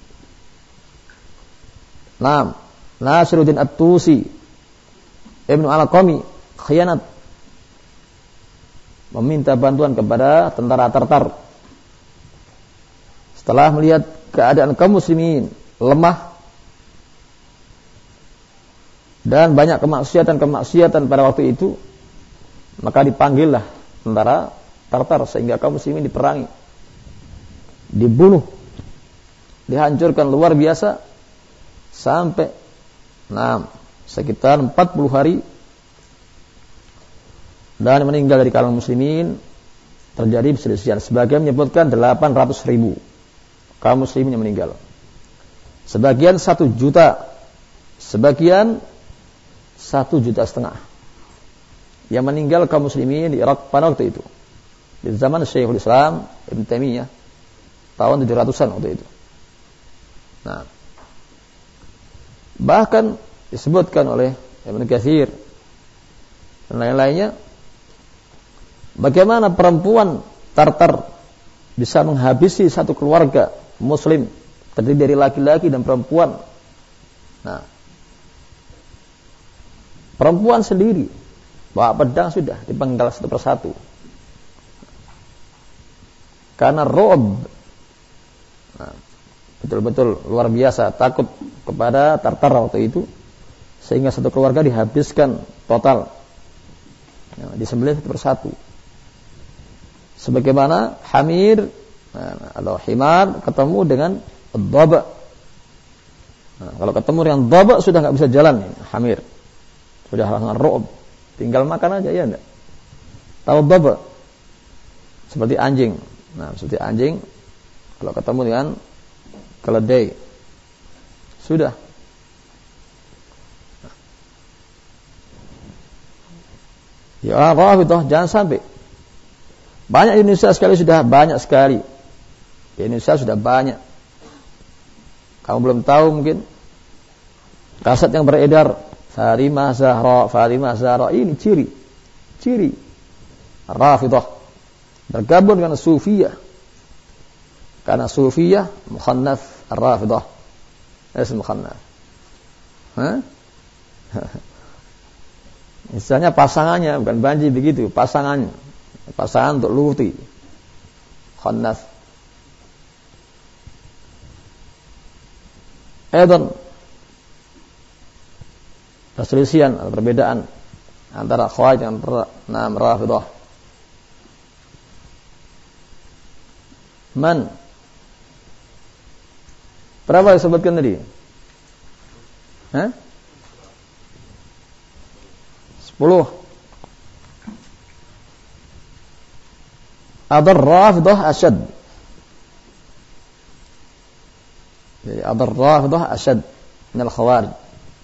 Naam, Nasiruddin At-Tusi, Ibnu Al-Qami khianat, meminta bantuan kepada tentara Tartar. Setelah melihat keadaan kaum muslimin lemah dan banyak kemaksiatan-kemaksiatan pada waktu itu, maka dipanggillah tentara Tartar sehingga kaum muslimin diperangi, dibunuh, dihancurkan luar biasa sampai nah, sekitar empat puluh hari. Dan meninggal dari kalangan muslimin terjadi perselisihan. Sebagian menyebutkan delapan ratus ribu kaum muslimin yang meninggal. Sebagian satu juta. Sebagian satu juta setengah yang meninggal kaum muslimin di Irak pada waktu itu. Di zaman Syekhul Islam Ibn Taimiyah tahun tujuh ratusan waktu itu. Nah, bahkan disebutkan oleh Ibn Katsir dan lain-lainnya, bagaimana perempuan Tartar bisa menghabisi satu keluarga muslim terdiri dari laki-laki dan perempuan. Nah, perempuan sendiri bawa pedang sudah dipenggal satu persatu. Karena rob, nah, betul-betul luar biasa takut kepada Tartar waktu itu, sehingga satu keluarga dihabiskan total, ya, disembelih satu persatu. Sebagaimana hamir nah, atau himar ketemu dengan dhaba. Nah, kalau ketemu dengan dhaba sudah nggak bisa jalan nih, hamir sudah langsung rob, tinggal makan aja, ya enggak? Tahu dhaba? Seperti anjing. Nah, seperti anjing kalau ketemu dengan keledai sudah. Ya Allah, itu jangan sampai. Banyak di Indonesia sekali sudah banyak sekali. Di Indonesia sudah banyak. Kamu belum tahu mungkin. Kaset yang beredar Fatimah Zahra, Fatimah Zahra, ini ciri ciri Rafidah bergabung dengan Sufiyah. Karena Sufiyah mukhannats Rafidah. Ism mukhannats. Hah? Misalnya pasangannya, bukan banji begitu, pasangannya. Pasangan untuk luti. Khannats. Edan. Perselisihan atau perbedaan antara Khawarij dan Naam Rafidah. Man? Berapa disebutkan tadi? Hah? Sepuluh. Adar Rafidah asyad. Jadi adar Rafidah asyad minal Khawarij.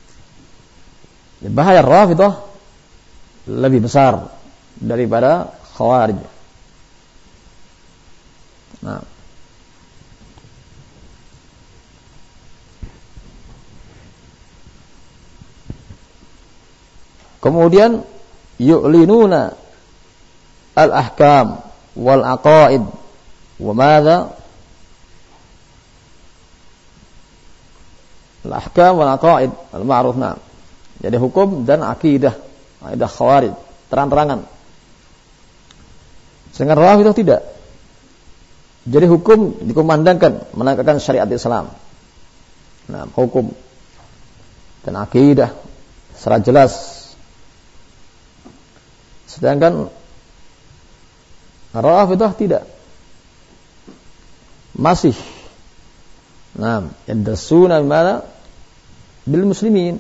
Bahaya Rafidah lebih besar daripada Khawarij. Nah, kemudian yu'linuna al-ahkam wal aqaid wa madza Al-ahkam wal aqaid al-ma'ruf. Nah. Jadi hukum dan akidah, akidah khawarij, terang-terangan. Sedangkan Rafidah tidak. Jadi hukum dikumandangkan menegakkan syariat Islam. Nah, hukum dan akidah secara jelas. Sedangkan Rafidah tidak. Masih nah, yadasuna bimana bil muslimin.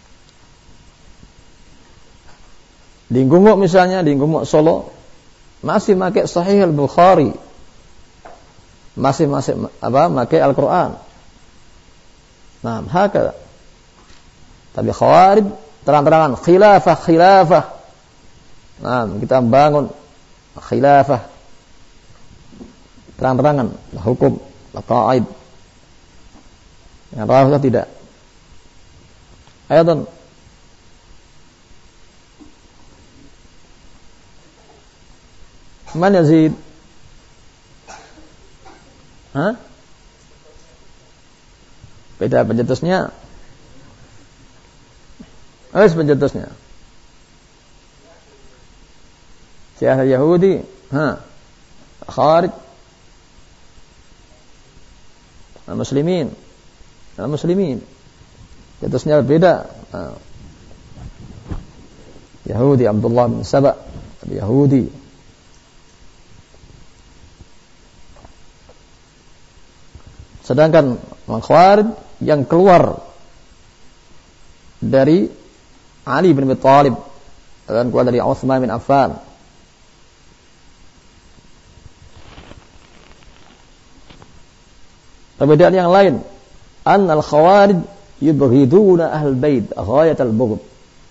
Di Gumuk misalnya, di Gumuk Solo masih pakai Sahih Al-Bukhari. Masih masih apa? Pakai Al-Qur'an. Nah, hakala. Tapi Khawarij terang-terangan khilafah khilafah. Nah, kita bangun khilafah terang-terangan hukum qaid. Yang Rafidah tidak. Ayatan Man Yazid? Hah? Beda pencetusnya. Awas pencetusnya. Syiah Yahudi, ha. Khawarij. Al-Muslimin. Al-Muslimin. Pencetusnya beda. Ha. Yahudi Abdullah bin Saba, Yahudi. Sedangkan Khawarij yang keluar dari Ali bin Abi Thalib dan keluar dari Utsman bin Affan. Perbedaan yang lain, annal Khawarij yubghiduna ahlul bait ghayatal bughd.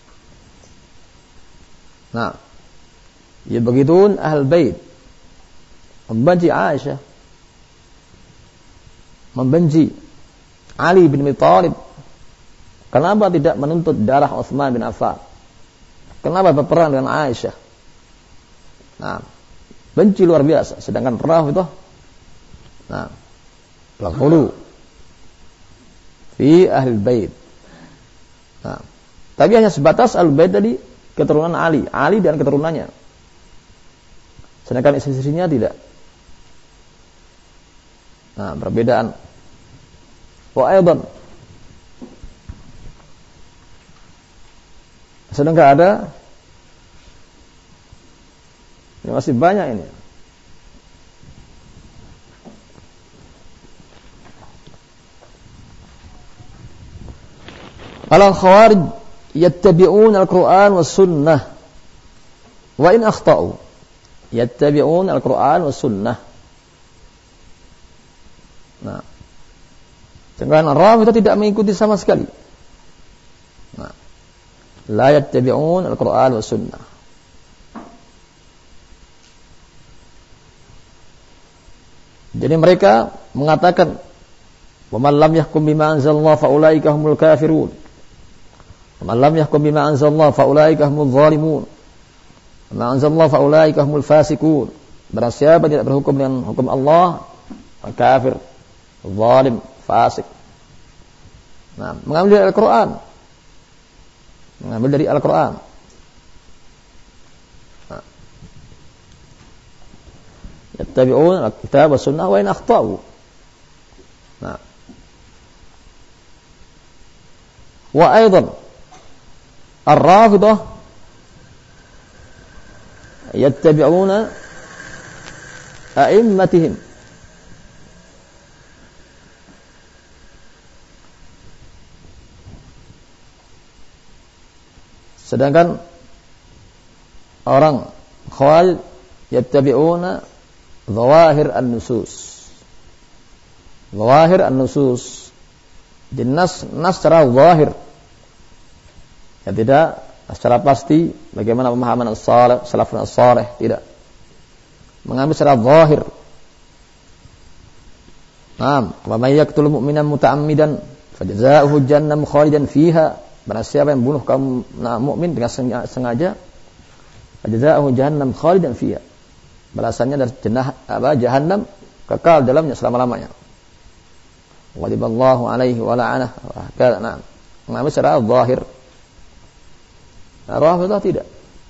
Nah, yubghidun ahlul bait. Membenci Aisyah, membenci Ali bin Abi Thalib. Kenapa tidak menuntut darah Utsman bin Affan? Kenapa berperang dengan Aisyah? Nah, benci luar biasa. Sedangkan Rafidah, nah, laghulu fi ahli bait. Nah, tapi hanya sebatas ahli bait tadi keturunan Ali, Ali dan keturunannya. Sedangkan istri-istrinya tidak. Nah, perbedaan. Wa aidan sedangkan ada ini masih banyak ini. Al-Khawarij yattabi'un al-Qur'an was sunnah wa in akhta'u. Yattabi'un al-Qur'an was sunnah. Nah, sedangkan Rafidah tidak mengikuti sama sekali. Nah, la yattabi'un al-Qur'an wa sunnah. Jadi mereka mengatakan, "Wa man lam yahkum bima anzalallahu fa ulaika humul kafirun. Wa man lam yahkum bima anzalallahu fa ulaika humul zalimun. Wa ma anzalallahu fa ulaika humul fasiqun." Barang siapa tidak berhukum dengan hukum Allah, kafir, zalim, fasik. Nah, mengambil dari Al-Quran. Mengambil dari Al-Quran. Nah. Yattabi'un al-kitab wa sunnah wa in akhta'u. Nah. Wa aidan Ar-Rafidah yattabi'una a'immatihim. Sedangkan orang Khawarij yattabi'una zawahir an-nusus. Zawahir an-nusus. Jenas nas secara zahir. Ya tidak secara pasti bagaimana pemahaman as-salaf, salafun as-salih, tidak. Mengambil secara zahir. Naam, wa may yaqtul mu'minan muta'ammidan fajazaohu jahannam khalidan fiha. Barang siapa yang bunuh kaum mukmin dengan sengaja, jazaa'uhu jahannam khalidan fiha. Balasannya dari jenah apa jahannam kekal dalamnya selama-lamanya. ghadiballahu alaihi wa la'anah wa hakadha. Nah, mengambil secara zahir. Nah, Rafidah tidak.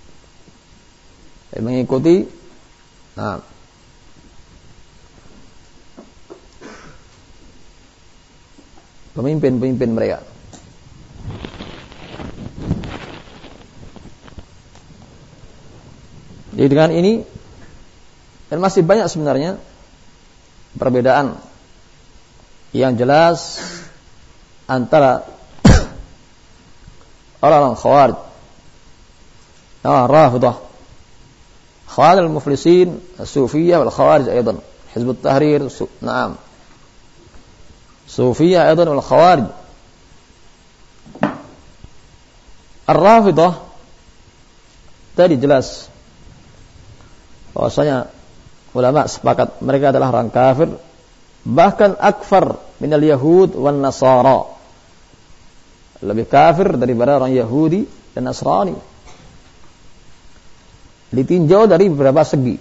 Dia mengikuti nah pemimpin-pemimpin mereka. Jadi dengan ini, dan masih banyak sebenarnya perbedaan yang jelas antara orang-orang Khawarij, orang Rafidah, Khawarij al-Muflisin, Sufiyah wal Khawarij aidan, Hizbut Tahrir, na'am. Sufiyah aidan wal Khawarij. Ar-Rafidah tadi jelas bahwasanya ulama sepakat mereka adalah orang kafir, bahkan akfar minal Yahud wan Nasara, lebih kafir daripada orang Yahudi dan Nasrani, ditinjau dari beberapa segi.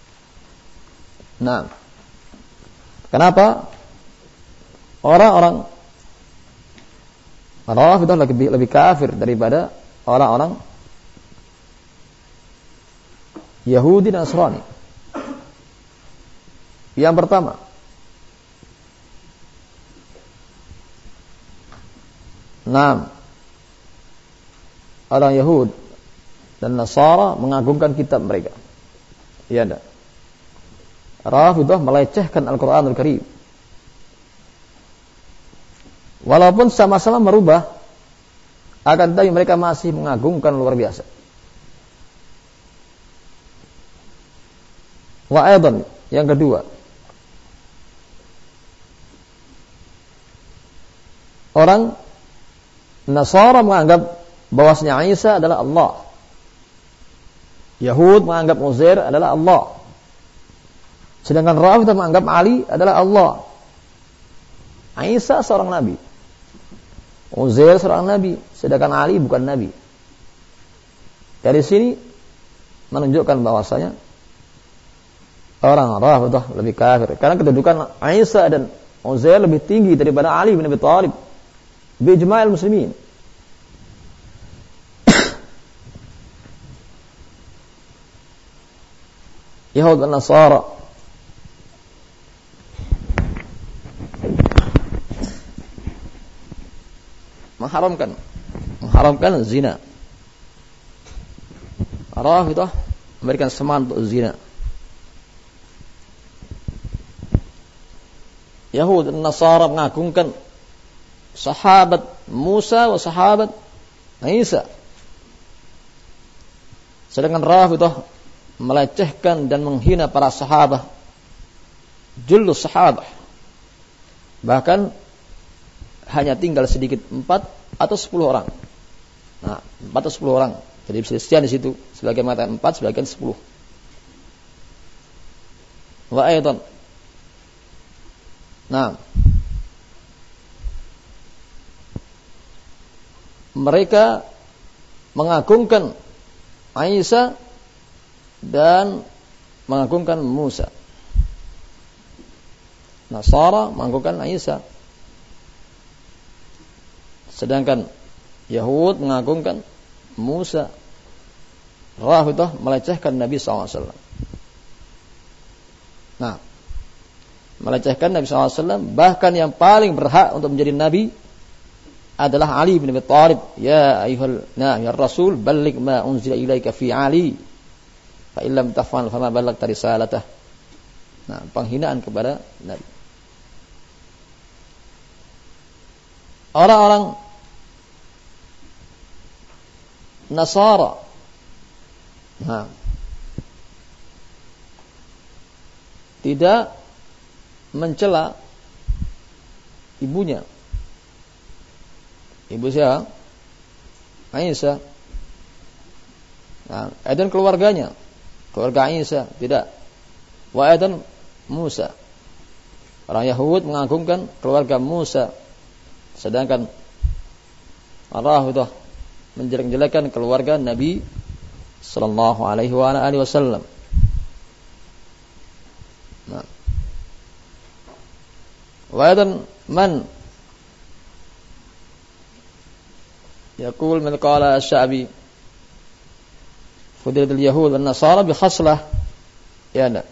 Nah, kenapa orang-orang Rafidah lebih, lebih kafir daripada orang-orang Yahudi dan Nasrani? Yang pertama, nah, orang Yahud dan Nasara mengagungkan kitab mereka. Iya enggak? Rafidah melecehkan Al-Qur'anul Karim. Walaupun sama-sama merubah, akan tetapi mereka masih mengagungkan luar biasa. Wa aidan, yang kedua, orang Nasara menganggap bahwasanya Isa adalah Allah. Yahud menganggap Uzair adalah Allah. Sedangkan Rafidah menganggap Ali adalah Allah. Isa seorang nabi, Uzair seorang nabi, sedangkan Ali bukan nabi. Dari sini menunjukkan bahwasanya orang Rafidah lebih kafir karena kedudukan Isa dan Uzair lebih tinggi daripada Ali bin Abi Thalib bi ijma'il muslimin. Yahud dan Nasara mengharamkan mengharamkan zina. Rafidah memberikan semangat untuk zina. Yahud dan Nasara mengagungkan sahabat Musa wa sahabat Isa. Sedangkan Rafidah melecehkan dan menghina para sahabat, jullus sahabat. Bahkan hanya tinggal sedikit, empat atau sepuluh orang. Nah, empat atau sepuluh orang. Jadi perselisihan di situ. Sebagian mengatakan empat, sebagian sepuluh. Wa aidan. Nah, mereka mengagungkan Isa dan mengagungkan Musa. Nasara mengagungkan Isa, sedangkan Yahud mengagungkan Musa. Rafidah melecehkan Nabi sallallahu alaihi wasallam. Nah, melecehkan Nabi sallallahu alaihi wasallam, bahkan yang paling berhak untuk menjadi nabi adalah Ali bin Abi Thalib. Ya ayyuhal nah ya Rasul balligh ma unzila ilaika fi Ali fa illam taf'al fama ballaghta risalatah. Nah, penghinaan kepada Nabi. Orang-orang Nasara, nah, tidak mencela ibunya. Ibu siapa? Isa. Nah, dan keluarganya, keluarga Isa tidak. Wa aidan Musa. Orang Yahud mengagungkan keluarga Musa, sedangkan Rafidah menjelek-jelekan keluarga Nabi sallallahu alaihi wa alihi wasallam. Nah, wa aidan Man yaqul man qala asy-Sya'bi fudilatul yahud wan nasara bi khaslah. Ya enggak?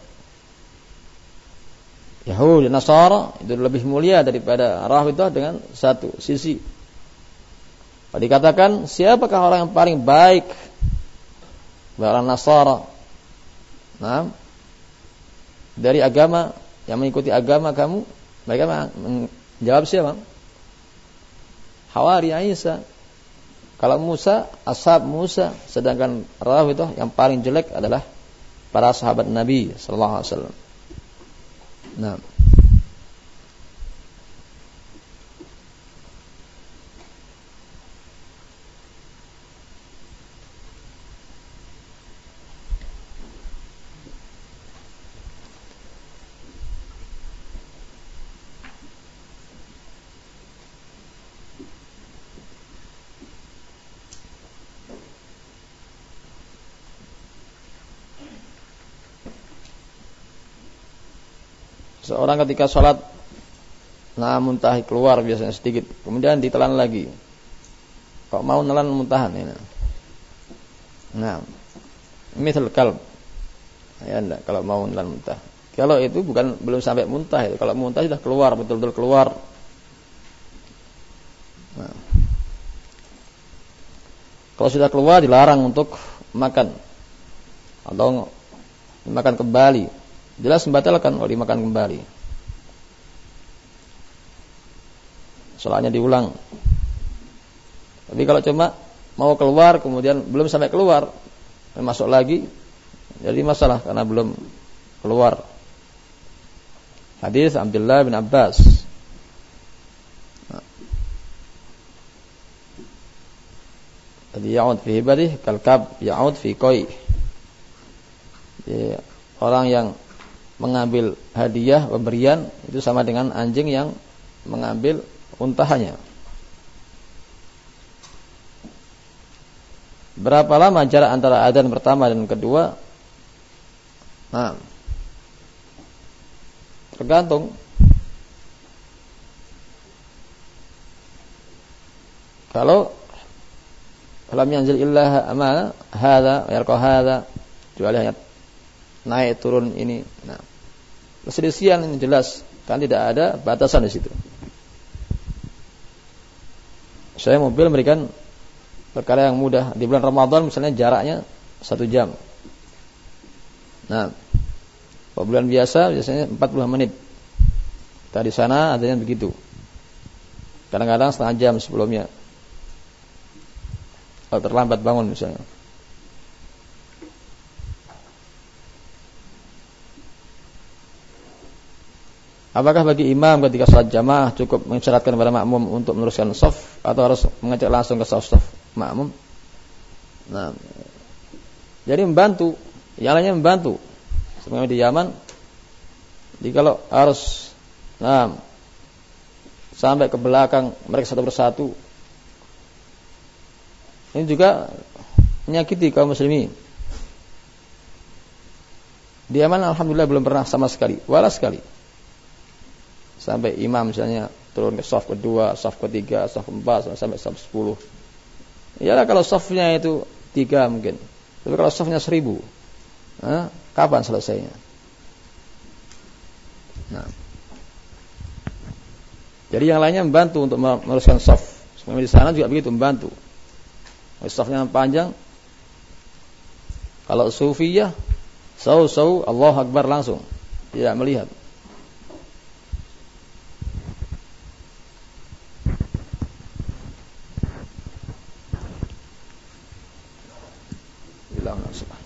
Yahudi dan Nasara itu lebih mulia daripada Rafidhah dengan satu sisi. Kalau dikatakan siapakah orang yang paling baik? Orang Nasara. Nah, dari agama yang mengikuti agama kamu, mereka menjawab siapa? Hawari Isa. Kalau Musa, ashab Musa, sedangkan Rafidhah yang paling jelek adalah para sahabat Nabi sallallahu alaihi wasallam. Nah, seorang ketika sholat, nah muntah keluar biasanya sedikit, kemudian ditelan lagi. Kok mau nelan muntahan ini? Nah, misal kalb, ya enggak, kalau mau nelan muntah. Kalau itu bukan belum sampai muntah itu, kalau muntah sudah keluar, betul-betul keluar. Nah, kalau sudah keluar dilarang untuk makan atau makan kembali. Jelas membatalkan kalau dimakan kembali. Sholatnya diulang. Tapi kalau cuma mau keluar kemudian belum sampai keluar, masuk lagi, jadi masalah karena belum keluar. Hadis Abdullah bin Abbas. Jadi ya'ud fi hibadih kalkab ya'ud fi qoi. Orang yang mengambil hadiah pemberian itu sama dengan anjing yang mengambil untahannya. Berapa lama jarak antara adzan pertama dan kedua? Nah, tergantung. Kalau lam yanzil illa amana hadza wa yarqa hadza, kecuali hanya naik turun ini. Nah, perselisihan ini jelas kan tidak ada batasan di situ. Saya mobil memberikan perkara yang mudah di bulan Ramadan misalnya jaraknya satu jam. Nah, kalau bulan biasa biasanya empat puluh menit. Tadi sana adanya begitu. Kadang-kadang setengah jam sebelumnya. Kalau terlambat bangun misalnya. Apakah bagi imam ketika salat jamaah cukup mengisyaratkan kepada makmum untuk meneruskan shaf atau harus mengajak langsung ke shaf makmum? Nah, jadi membantu, yang lainnya membantu. Sebenarnya di Yaman, jadi kalau harus, nah, sampai ke belakang mereka satu persatu, ini juga menyakiti kaum muslimin. Di Yaman alhamdulillah belum pernah sama sekali, wala sekali. Sampai imam misalnya turun ke shaf kedua, shaf ketiga, shaf keempat, sampai shaf sepuluh. Iyalah kalau shafnya itu tiga mungkin. Tapi kalau shafnya seribu, eh, kapan selesainya? Nah, jadi yang lainnya membantu untuk meneruskan shaf. Sebenarnya di sana juga begitu, membantu. Shafnya panjang. Kalau sufiyah, sau-sau, Allahu Akbar langsung, tidak melihat. Bilang langsung.